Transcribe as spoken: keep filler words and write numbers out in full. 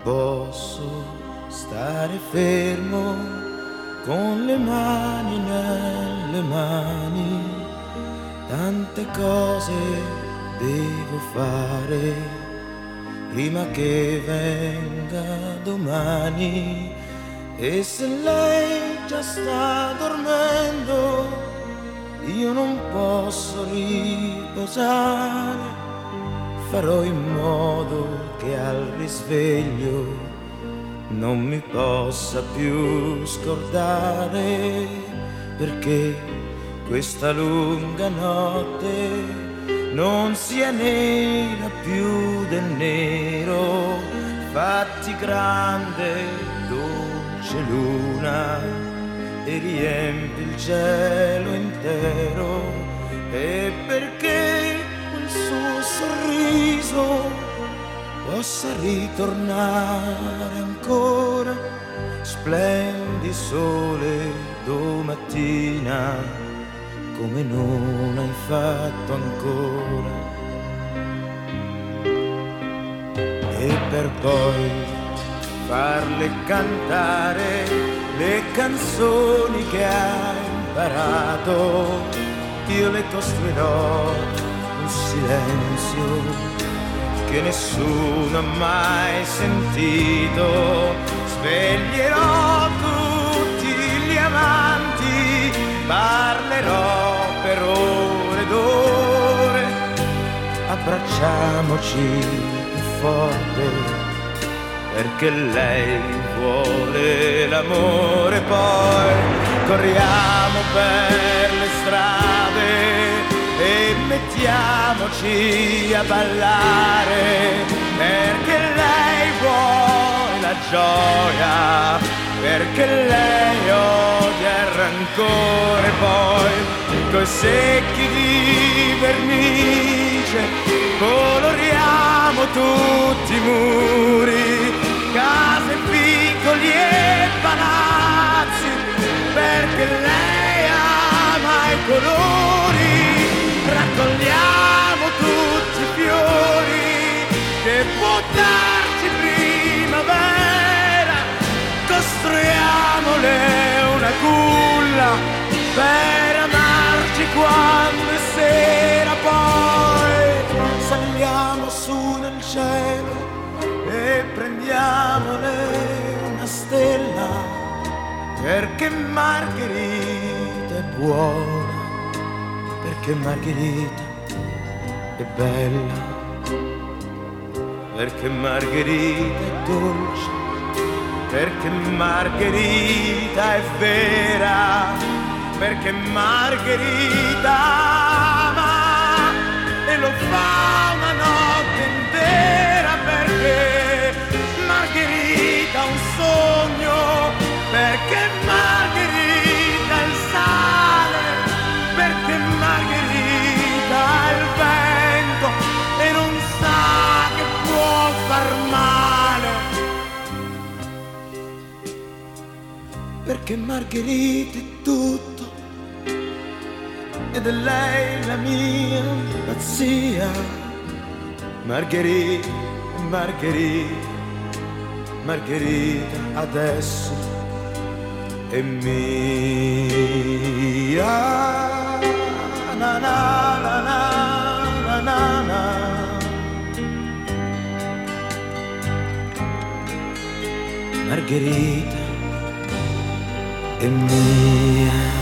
posso stare fermo con le mani nelle mani, tante cose devo fare prima che venga domani. E se lei già sta dormendo, io non posso riposare, farò in modo che al risveglio non mi possa più scordare, perché questa lunga notte non sia nera più del nero. Fatti grande, dolce luna, e riempi il cielo intero, e perché quel suo sorriso possa ritornare ancora. Splendi sole domattina come non hai fatto ancora. E per poi farle cantare le canzoni che ha imparato, io le costruirò un silenzio che nessuno ha mai sentito. Sveglierò tutti gli amanti, parlerò per ore ed ore, abbracciamoci più forte perché lei vuole l'amore. Poi corriamo per le strade e mettiamoci a ballare, perché lei vuole la gioia, perché lei odia il rancore. Poi coi secchi di vernice coloriamo tutti i muri, case, piccoli e palazzi, perché lei ama i colori. Raccogliamo tutti i fiori che può darci primavera, costruiamole una culla per amarci quando è sera. Poi saliamo su nel cielo e prendiamole una stella, perché Margherita è buona, perché Margherita è bella, perché Margherita è dolce, perché Margherita è vera, perché Margherita ama e lo fa una notte intera, perché Margherita ha un sogno, perché Margherita è il sale, perché Margherita è il vento e non sa che può far male, perché Margherita è tutto ed è lei la mia pazzia. Margherita, Margherita, Margherita adesso è mia. Na na na na na na. Margherita è mia.